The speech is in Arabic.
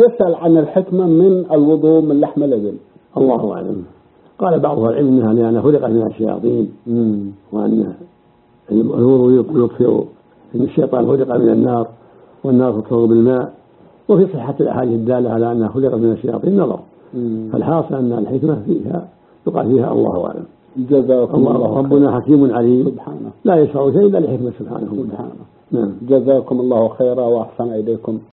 يسأل عن الحكمة من الوضوء من لحم الإبل. الله أعلم. قال بعض العلم أنها خلقت من الشياطين، وأن الوضوء يطفئ، إن الشيطان خلق من النار والنار تطهر بالماء. وفي صحة الأحاديث الدالة على أنها خلقت من الشياطين نظر. فالحاصل أن الحكمة فيها يقال فيها الله أعلم. جزاكم الله ربنا حكيم عليم سبحانه، لا يشرع شيء إلا لحكمة سبحانه. جزاكم الله خيرا وأحسن إليكم.